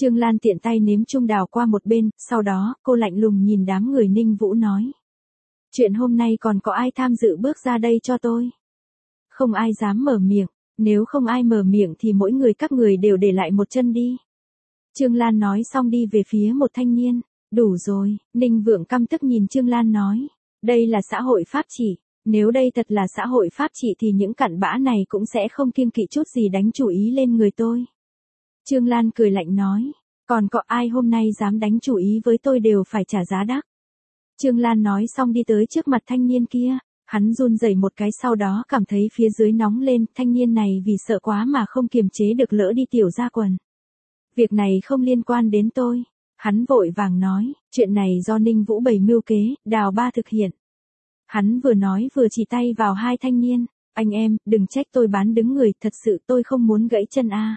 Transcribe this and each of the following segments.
Trương Lan tiện tay ném chung đào qua một bên, sau đó, cô lạnh lùng nhìn đám người Ninh Vũ nói. Chuyện hôm nay còn có ai tham dự bước ra đây cho tôi? Không ai dám mở miệng, nếu không ai mở miệng thì mỗi người các người đều để lại một chân đi. Trương Lan nói xong đi về phía một thanh niên. Đủ rồi, Ninh Vượng căm tức nhìn Trương Lan nói. Đây là xã hội pháp trị, nếu đây thật là xã hội pháp trị thì những cặn bã này cũng sẽ không kiêng kỵ chút gì đánh chủ ý lên người tôi. Trương Lan cười lạnh nói, còn có ai hôm nay dám đánh chủ ý với tôi đều phải trả giá đắt. Trương Lan nói xong đi tới trước mặt thanh niên kia, hắn run rẩy một cái sau đó cảm thấy phía dưới nóng lên, thanh niên này vì sợ quá mà không kiềm chế được lỡ đi tiểu ra quần. Việc này không liên quan đến tôi. Hắn vội vàng nói, chuyện này do Ninh Vũ bày mưu kế, Đào Ba thực hiện. Hắn vừa nói vừa chỉ tay vào hai thanh niên, anh em, đừng trách tôi bán đứng người, thật sự tôi không muốn gãy chân a.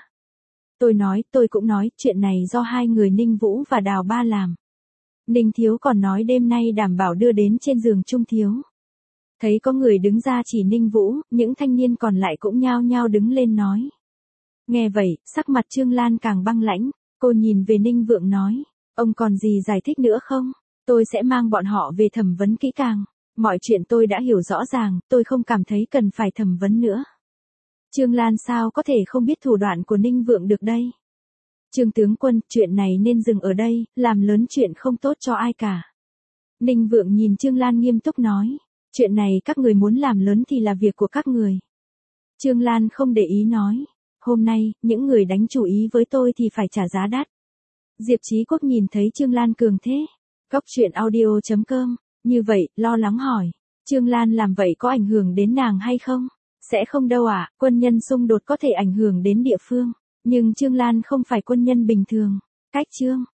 Tôi cũng nói, chuyện này do hai người Ninh Vũ và Đào Ba làm. Ninh Thiếu còn nói đêm nay đảm bảo đưa đến trên giường Trung Thiếu. Thấy có người đứng ra chỉ Ninh Vũ, những thanh niên còn lại cũng nhao nhao đứng lên nói. Nghe vậy, sắc mặt Trương Lan càng băng lãnh, cô nhìn về Ninh Vượng nói. Ông còn gì giải thích nữa không? Tôi sẽ mang bọn họ về thẩm vấn kỹ càng. Mọi chuyện tôi đã hiểu rõ ràng, tôi không cảm thấy cần phải thẩm vấn nữa. Trương Lan sao có thể không biết thủ đoạn của Ninh Vượng được đây? Trương tướng quân, chuyện này nên dừng ở đây, làm lớn chuyện không tốt cho ai cả. Ninh Vượng nhìn Trương Lan nghiêm túc nói, chuyện này các người muốn làm lớn thì là việc của các người. Trương Lan không để ý nói, hôm nay, những người đánh chủ ý với tôi thì phải trả giá đắt. Diệp Chí Quốc nhìn thấy Trương Lan cường thế. Góc truyện audio.com, như vậy, lo lắng hỏi. Trương Lan làm vậy có ảnh hưởng đến nàng hay không? Sẽ không đâu ạ, quân nhân xung đột có thể ảnh hưởng đến địa phương. Nhưng Trương Lan không phải quân nhân bình thường. Cách chương.